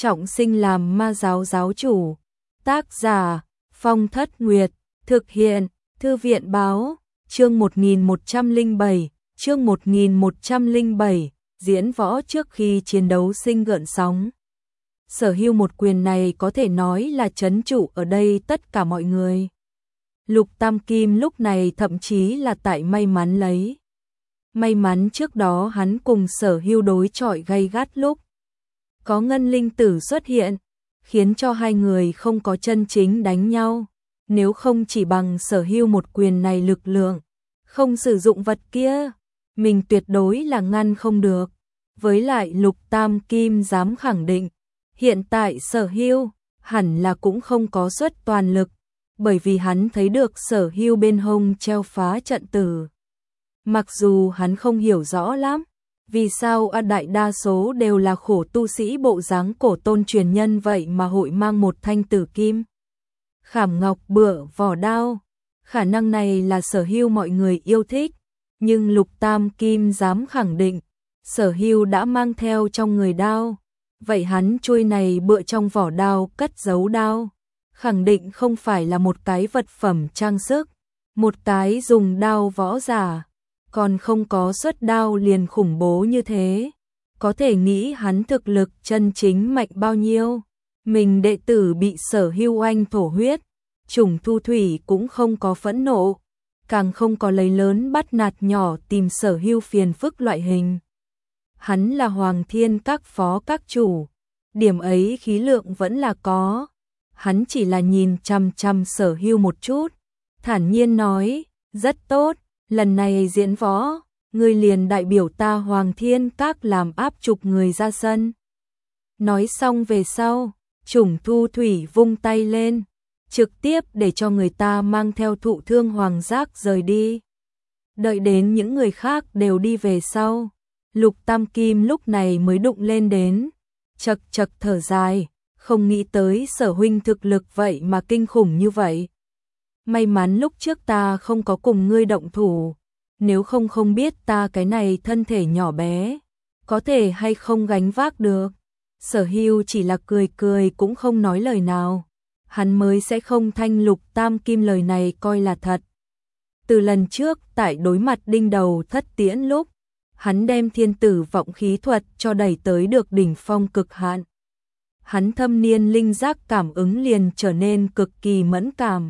trọng sinh làm ma giáo giáo chủ. Tác giả Phong Thất Nguyệt. Thực hiện Thư viện báo. Chương 1107. Chương 1107. Diễn võ trước khi chiến đấu sinh gợn sóng. Sở hữu một quyền này có thể nói là trấn trụ ở đây tất cả mọi người. Lục Tam Kim lúc này thậm chí là tại may mắn lấy. May mắn trước đó hắn cùng Sở Hưu đối chọi gay gắt lúc có ngân linh tử xuất hiện, khiến cho hai người không có chân chính đánh nhau. Nếu không chỉ bằng Sở Hưu một quyền này lực lượng, không sử dụng vật kia, mình tuyệt đối là ngăn không được. Với lại Lục Tam Kim dám khẳng định, hiện tại Sở Hưu hẳn là cũng không có xuất toàn lực, bởi vì hắn thấy được Sở Hưu bên hông treo phá trận tử. Mặc dù hắn không hiểu rõ lắm, vì sao đại đa số đều là khổ tu sĩ bộ dáng cổ tôn truyền nhân vậy mà hội mang một thanh tử kim khảm ngọc bựa vỏ đao. Khả năng này là Sở Hưu mọi người yêu thích, nhưng Lục Tam Kim dám khẳng định, Sở Hưu đã mang theo trong người đao. Vậy hắn chuôi này bựa trong vỏ đao cất giấu đao, khẳng định không phải là một cái vật phẩm trang sức, một cái dùng đao võ giả, còn không có xuất đao liền khủng bố như thế. Có thể nghĩ hắn thực lực chân chính mạnh bao nhiêu. Mình đệ tử bị Sở Hưu oanh thổ huyết, Trùng Thu Thủy cũng không có phẫn nộ, càng không có lấy lớn bắt nạt nhỏ tìm Sở Hưu phiền phức loại hình. Hắn là Hoàng Thiên các phó các chủ, điểm ấy khí lượng vẫn là có. Hắn chỉ là nhìn chằm chằm Sở Hưu một chút, thản nhiên nói, rất tốt, lần này diễn võ, ngươi liền đại biểu ta Hoàng Thiên các làm áp trục người ra sân. Nói xong về sau, Trùng Thu Thủy vung tay lên, trực tiếp để cho người ta mang theo thụ thương Hoàng Giác rời đi. Đợi đến những người khác đều đi về sau, Lục Tam Kim lúc này mới đụng lên đến, chật chật thở dài, không nghĩ tới Sở huynh thực lực vậy mà kinh khủng như vậy. May mắn lúc trước ta không có cùng ngươi động thủ, nếu không không biết ta cái này thân thể nhỏ bé, có thể hay không gánh vác được. Sở Hưu chỉ là cười cười cũng không nói lời nào, hắn mới sẽ không thanh Lục Tam Kim lời này coi là thật. Từ lần trước tại đối mặt Đinh Đầu Thất Tiễn lúc, hắn đem thiên tử vọng khí thuật cho đẩy tới được đỉnh phong cực hạn. Hắn thâm niên linh giác cảm ứng liền trở nên cực kỳ mẫn cảm.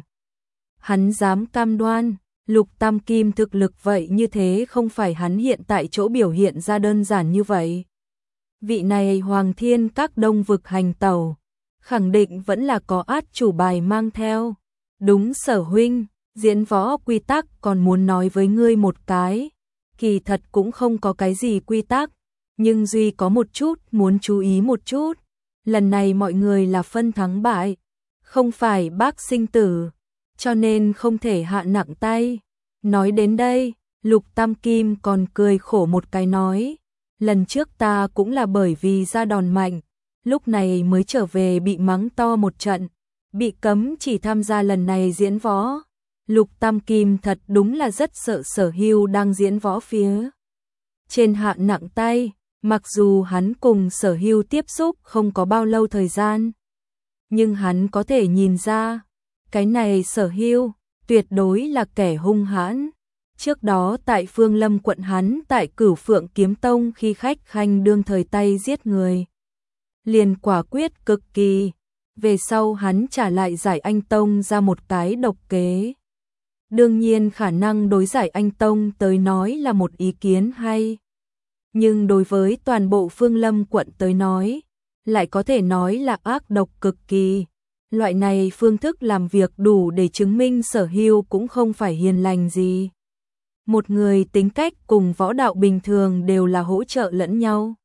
Hắn dám cam đoan, Lục Tam Kim thực lực vậy như thế không phải hắn hiện tại chỗ biểu hiện ra đơn giản như vậy. Vị này Hoàng Thiên các đông vực hành tẩu, khẳng định vẫn là có át chủ bài mang theo. Đúng Sở huynh, diễn võ quy tắc còn muốn nói với ngươi một cái. Kỳ thật cũng không có cái gì quy tắc, nhưng duy có một chút muốn chú ý một chút. Lần này mọi người là phân thắng bại, không phải bác sinh tử, cho nên không thể hạ nặng tay. Nói đến đây, Lục Tam Kim còn cười khổ một cái nói, lần trước ta cũng là bởi vì ra đòn mạnh, lúc này mới trở về bị mắng to một trận, bị cấm chỉ tham gia lần này diễn võ. Lục Tam Kim thật đúng là rất sợ Sở Hưu đang diễn võ phía trên hạ nặng tay, mặc dù hắn cùng Sở Hưu tiếp xúc không có bao lâu thời gian, nhưng hắn có thể nhìn ra, cái này Sở Hưu tuyệt đối là kẻ hung hãn. Trước đó tại Phương Lâm quận hắn tại Cửu Phượng Kiếm Tông khi khách khanh đương thời tay giết người, liền quả quyết cực kỳ. Về sau hắn trả lại Giải Anh Tông ra một cái độc kế. Đương nhiên khả năng đối Giải Anh Tông tới nói là một ý kiến hay, nhưng đối với toàn bộ Phương Lâm quận tới nói, lại có thể nói là ác độc cực kỳ. Loại này phương thức làm việc đủ để chứng minh Sở Hưu cũng không phải hiền lành gì. Một người tính cách cùng võ đạo bình thường đều là hỗ trợ lẫn nhau.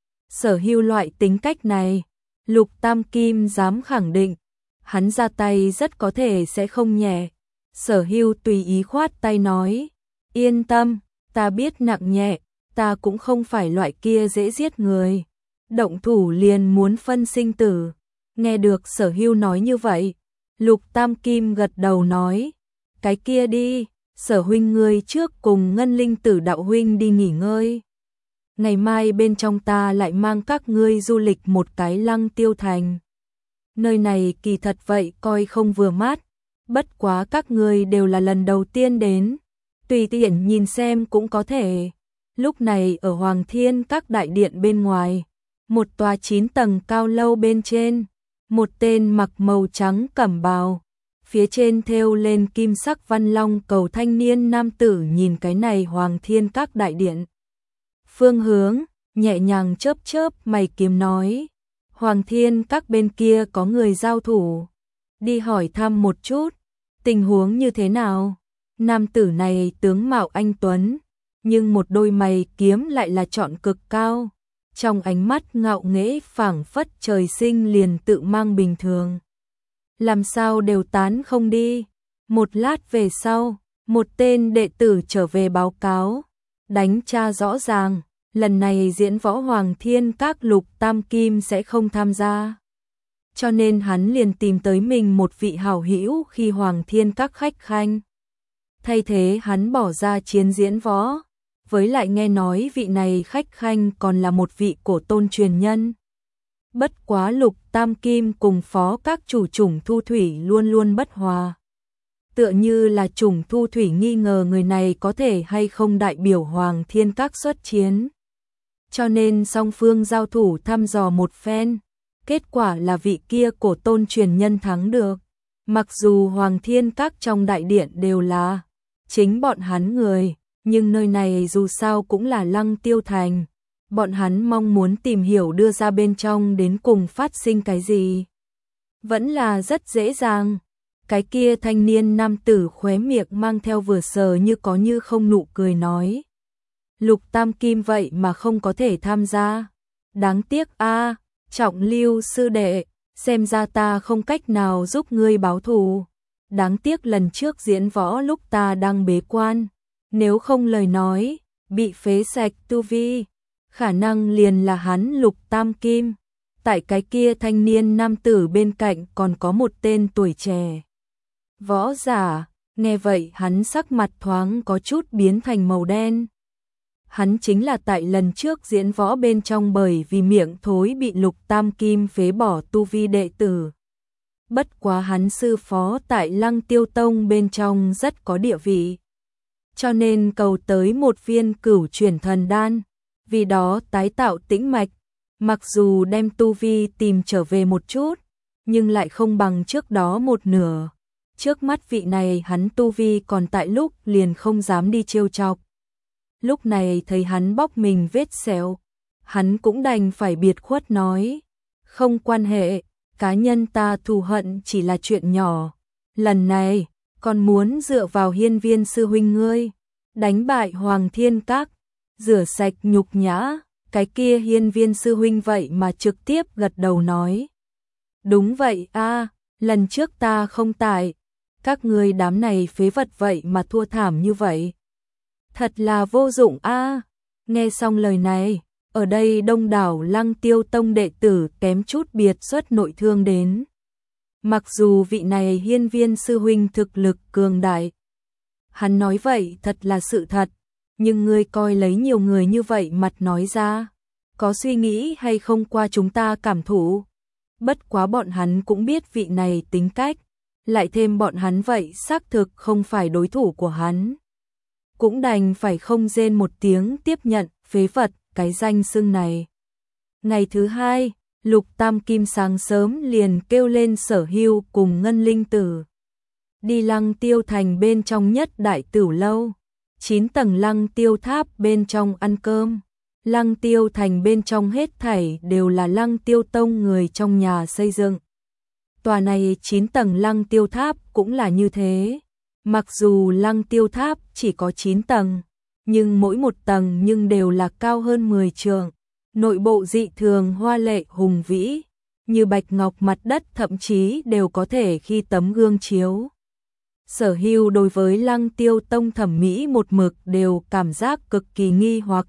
Sở Hưu loại tính cách này, Lục Tam Kim dám khẳng định, hắn ra tay rất có thể sẽ không nhẹ. Sở Hưu tùy ý khoát tay nói, yên tâm, ta biết nặng nhẹ, ta cũng không phải loại kia dễ giết người, động thủ liền muốn phân sinh tử. Nghe được Sở Hưu nói như vậy, Lục Tam Kim gật đầu nói, cái kia đi, Sở huynh ngươi trước cùng Ngân Linh Tử đạo huynh đi nghỉ ngơi. ngày mai bên trong ta lại mang các ngươi du lịch một cái Lăng Tiêu Thành. Nơi này kỳ thật vậy coi không vừa mắt, bất quá các ngươi đều là lần đầu tiên đến, tùy tiện nhìn xem cũng có thể. Lúc này ở Hoàng Thiên Các đại điện bên ngoài, một tòa 9 tầng cao lâu bên trên, một tên mặc màu trắng cẩm bào, phía trên thêu lên kim sắc văn long cầu thanh niên nam tử nhìn cái này Hoàng Thiên Các đại điện. Phương hướng, nhẹ nhàng chớp chớp mày kiếm nói, Hoàng Thiên Các bên kia có người giao thủ, đi hỏi thăm một chút, tình huống như thế nào? Nam tử này tướng mạo anh tuấn, nhưng một đôi mày kiếm lại là chọn cực cao, trong ánh mắt ngạo nghễ phảng phất trời sinh liền tự mang bình thường. Làm sao đều tán không đi. Một lát về sau, một tên đệ tử trở về báo cáo, đánh tra rõ ràng, lần này diễn võ Hoàng Thiên Các Lục Tam Kim sẽ không tham gia. Cho nên hắn liền tìm tới mình một vị hảo hữu khi Hoàng Thiên Các khách khanh. Thay thế hắn bỏ ra chiến diễn võ, với lại nghe nói vị này khách khanh còn là một vị cổ tôn truyền nhân. Bất quá Lục Tam Kim cùng phó các chủ chủng Thu Thủy luôn luôn bất hòa. Tựa như là chủng Thu Thủy nghi ngờ người này có thể hay không đại biểu Hoàng Thiên Các xuất chiến. Cho nên song phương giao thủ thăm dò một phen, kết quả là vị kia cổ tôn truyền nhân thắng được. Mặc dù Hoàng Thiên Các trong đại điện đều là chính bọn hắn người, nhưng nơi này dù sao cũng là Lăng Tiêu Thành. Bọn hắn mong muốn tìm hiểu đưa ra bên trong đến cùng phát sinh cái gì. Vẫn là rất dễ dàng. Cái kia thanh niên nam tử khóe miệng mang theo vừa sờ như có như không nụ cười nói. Lục Tam Kim vậy mà không có thể tham gia. Đáng tiếc a, Trọng Lưu sư đệ, xem ra ta không cách nào giúp ngươi báo thù. Đáng tiếc lần trước diễn võ lúc ta đang bế quan, nếu không lời nói, bị phế sạch tu vi, khả năng liền là hắn Lục Tam Kim. Tại cái kia thanh niên nam tử bên cạnh còn có một tên tuổi trẻ võ giả, nghe vậy hắn sắc mặt thoáng có chút biến thành màu đen. Hắn chính là tại lần trước diễn võ bên trong bởi vì miệng thối bị Lục Tam Kim phế bỏ tu vi đệ tử. Bất quá hắn sư phó tại Lăng Tiêu Tông bên trong rất có địa vị, cho nên cầu tới một viên cửu chuyển thần đan, vì đó tái tạo tĩnh mạch. Mặc dù đem tu vi tìm trở về một chút, nhưng lại không bằng trước đó một nửa. Trước mắt vị này hắn tu vi còn tại lúc liền không dám đi trêu chọc. Lúc này thấy hắn bóc mình vết sẹo, hắn cũng đành phải biệt khuất nói, không quan hệ, cá nhân ta thù hận chỉ là chuyện nhỏ. Lần này, còn muốn dựa vào Hiên Viên sư huynh ngươi, đánh bại Hoàng Thiên Các, rửa sạch nhục nhã. Cái kia Hiên Viên sư huynh vậy mà trực tiếp gật đầu nói. Đúng vậy a, lần trước ta không tại, các ngươi đám này phế vật vậy mà thua thảm như vậy. Thật là vô dụng a. Nghe xong lời này, ở đây đông đảo Lăng Tiêu Tông đệ tử kém chút biệt xuất nội thương đến. Mặc dù vị này Hiên Viên sư huynh thực lực cường đại, hắn nói vậy thật là sự thật, nhưng ngươi coi lấy nhiều người như vậy mặt nói ra, có suy nghĩ hay không qua chúng ta cảm thụ. Bất quá bọn hắn cũng biết vị này tính cách, lại thêm bọn hắn vậy xác thực không phải đối thủ của hắn. Cũng đành phải không rên một tiếng tiếp nhận phế vật cái danh xưng này. Ngày thứ hai, Lục Tam Kim sáng sớm liền kêu lên Sở Hưu cùng Ngân Linh Tử. Đi Lăng Tiêu Thành bên trong nhất đại tửu lâu, 9 tầng Lăng Tiêu Tháp bên trong ăn cơm. Lăng Tiêu Thành bên trong hết thảy đều là Lăng Tiêu Tông người trong nhà xây dựng. Tòa này 9 tầng Lăng Tiêu Tháp cũng là như thế. Mặc dù Lăng Tiêu Tháp chỉ có 9 tầng, nhưng mỗi một tầng nhưng đều là cao hơn 10 trượng. Nội bộ dị thường hoa lệ hùng vĩ, như bạch ngọc, mặt đất thậm chí đều có thể khi tấm gương chiếu. Sở Hưu đối với Lăng Tiêu Tông thẩm mỹ một mực đều cảm giác cực kỳ nghi hoặc.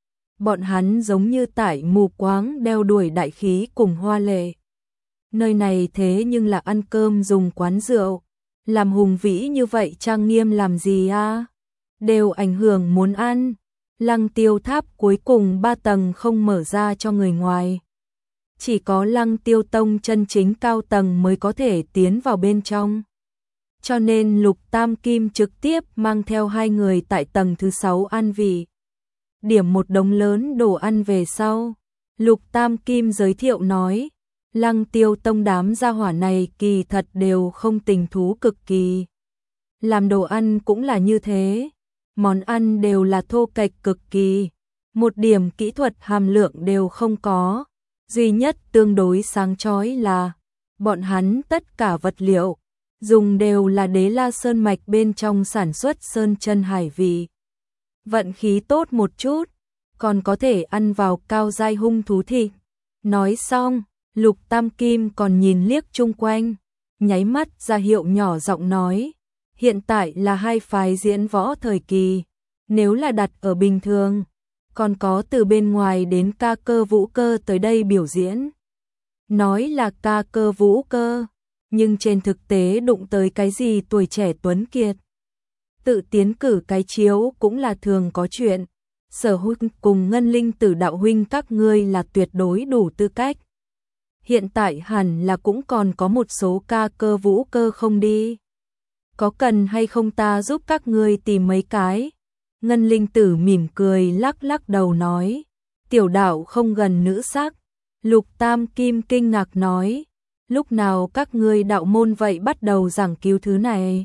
Bọn hắn giống như tại mù quáng đeo đuổi đại khí cùng hoa lệ. Nơi này thế nhưng là ăn cơm dùng quán rượu, làm hùng vĩ như vậy trang nghiêm làm gì a? Đều ảnh hưởng muốn ăn. Lăng tiêu tháp cuối cùng 3 tầng không mở ra cho người ngoài. Chỉ có Lăng Tiêu Tông chân chính cao tầng mới có thể tiến vào bên trong. Cho nên Lục Tam Kim trực tiếp mang theo 2 người tại tầng thứ 6 ăn vị. Điểm một đống lớn đồ ăn về sau. Lục Tam Kim giới thiệu nói, Lăng Tiêu Tông đám gia hỏa này kỳ thật đều không tình thú cực kỳ. Làm đồ ăn cũng là như thế. Món ăn đều là thô kệch cực kỳ. Một điểm kỹ thuật hàm lượng đều không có. Duy nhất tương đối sáng chói là bọn hắn tất cả vật liệu dùng đều là Đế La Sơn mạch bên trong sản xuất sơn chân hải vị. Vận khí tốt một chút, còn có thể ăn vào cao giai hung thú thịt. Nói xong, Lục Tam Kim còn nhìn liếc chung quanh, nháy mắt ra hiệu nhỏ giọng nói, hiện tại là 2 phái diễn võ thời kỳ, nếu là đặt ở bình thường, còn có từ bên ngoài đến ca cơ vũ cơ tới đây biểu diễn. Nói là ca cơ vũ cơ, nhưng trên thực tế đụng tới cái gì tuổi trẻ tuấn kiệt. Tự tiến cử cái chiếu cũng là thường có chuyện. Sở huynh cùng Ngân Linh Tử đạo huynh các ngươi là tuyệt đối đủ tư cách. Hiện tại hẳn là cũng còn có một số ca cơ vũ cơ không đi. Có cần hay không ta giúp các ngươi tìm mấy cái? Ngân Linh Tử mỉm cười lắc lắc đầu nói, tiểu đạo không gần nữ sắc. Lục Tam Kim kinh ngạc nói, lúc nào các ngươi đạo môn vậy bắt đầu giảng cứu thứ này?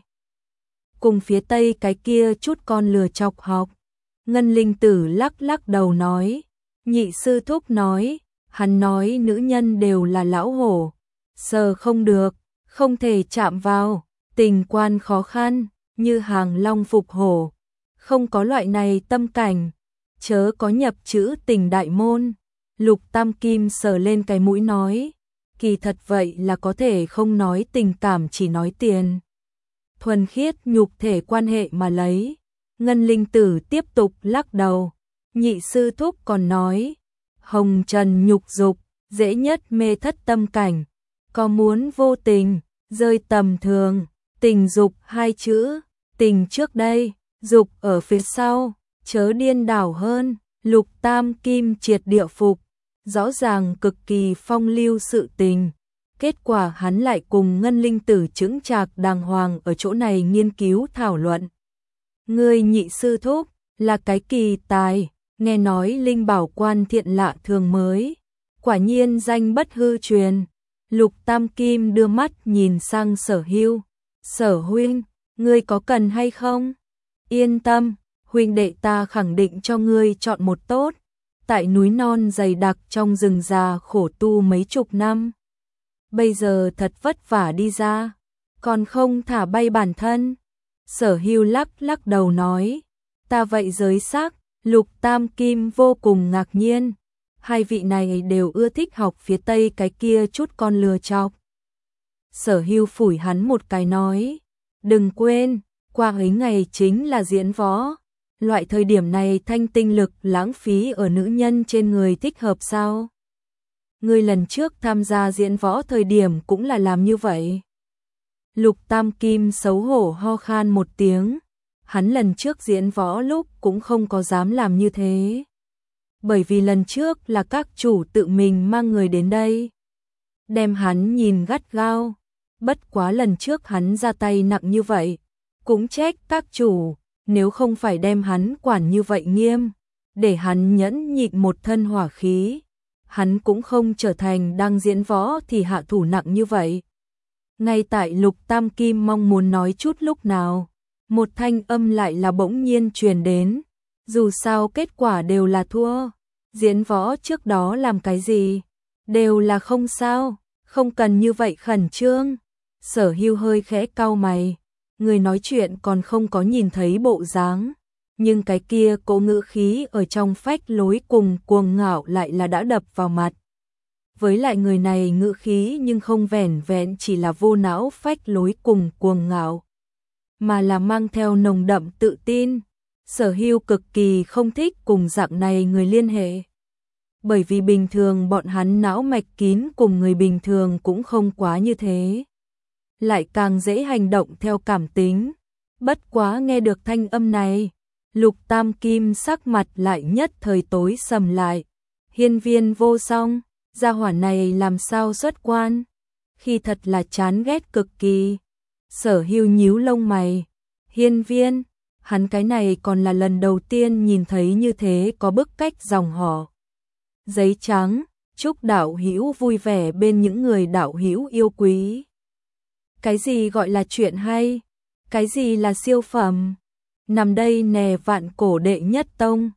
Cùng phía tây cái kia chút con lừa chọc học. Ngân Linh Tử lắc lắc đầu nói, nhị sư thúc nói, hắn nói nữ nhân đều là lão hổ, sờ không được, không thể chạm vào, tình quan khó khăn, như hàng long phục hổ. Không có loại này tâm cảnh, chớ có nhập chữ tình đại môn. Lục Tam Kim sờ lên cái mũi nói, kỳ thật vậy là có thể không nói tình cảm chỉ nói tiền. Thuần khiết nhục thể quan hệ mà lấy. Ngân Linh Tử tiếp tục lắc đầu, nhị sư thúc còn nói, hồng trần nhục dục, dễ nhất mê thất tâm cảnh, có muốn vô tình, rơi tầm thường, tình dục 2 chữ, tình trước đây, dục ở phía sau, chớ điên đảo hơn. Lục Tam Kim triệt địa phục, rõ ràng cực kỳ phong lưu sự tình. Kết quả hắn lại cùng Ngân Linh Tử chững chạc đàng hoàng ở chỗ này nghiên cứu thảo luận. Ngươi nhị sư thúc là cái kỳ tài, nghe nói linh bảo quan thiện lạ thường mới, quả nhiên danh bất hư truyền. Lục Tam Kim đưa mắt nhìn sang Sở Hưu, Sở huynh, ngươi có cần hay không? Yên tâm, huynh đệ ta khẳng định cho ngươi chọn một tốt. Tại núi non dày đặc trong rừng già khổ tu mấy chục năm, bây giờ thật vất vả đi ra, còn không thả bay bản thân. Sở Hưu lắc lắc đầu nói, ta vậy giới xác. Lục Tam Kim vô cùng ngạc nhiên, 2 vị này đều ưa thích học phía tây cái kia chút con lừa chọc. Sở Hưu phủi hắn một cái nói, đừng quên, qua ấy ngày chính là diễn võ, loại thời điểm này thanh tinh lực lãng phí ở nữ nhân trên người thích hợp sao? Ngươi lần trước tham gia diễn võ thời điểm cũng là làm như vậy. Lục Tam Kim xấu hổ ho khan một tiếng, hắn lần trước diễn võ lúc cũng không có dám làm như thế. Bởi vì lần trước là các chủ tự mình mang người đến đây, đem hắn nhìn gắt gao. Bất quá lần trước hắn ra tay nặng như vậy, cũng trách các chủ, nếu không phải đem hắn quản như vậy nghiêm, để hắn nhẫn nhịn một thân hỏa khí, hắn cũng không trở thành đang diễn võ thì hạ thủ nặng như vậy. Ngay tại Lục Tam Kim mong muốn nói chút lúc nào, một thanh âm lại là bỗng nhiên truyền đến, dù sao kết quả đều là thua, diễn võ trước đó làm cái gì, đều là không sao, không cần như vậy khẩn trương. Sở Hưu hơi khẽ cau mày, người nói chuyện còn không có nhìn thấy bộ dáng, nhưng cái kia cỗ ngữ khí ở trong phách lối cùng cuồng ngạo lại là đã đập vào mặt. Với lại người này ngữ khí nhưng không vẻn vẹn chỉ là vô não phách lối cùng cuồng ngạo, mà là mang theo nồng đậm tự tin. Sở Hưu cực kỳ không thích cùng dạng này người liên hệ, bởi vì bình thường bọn hắn não mạch kín cùng người bình thường cũng không quá như thế, lại càng dễ hành động theo cảm tính. Bất quá nghe được thanh âm này, Lục Tam Kim sắc mặt lại nhất thời tối sầm lại. Hiên Viên Vô Song, gia hỏa này làm sao xuất quan? Khi thật là chán ghét cực kỳ. Sở Hưu nhíu lông mày. Hiên Viên, hắn cái này còn là lần đầu tiên nhìn thấy như thế có bức cách dòng họ. Giấy trắng, chúc đạo hữu vui vẻ bên những người đạo hữu yêu quý. Cái gì gọi là chuyện hay? Cái gì là siêu phẩm? Nằm đây nè Vạn Cổ đệ nhất tông,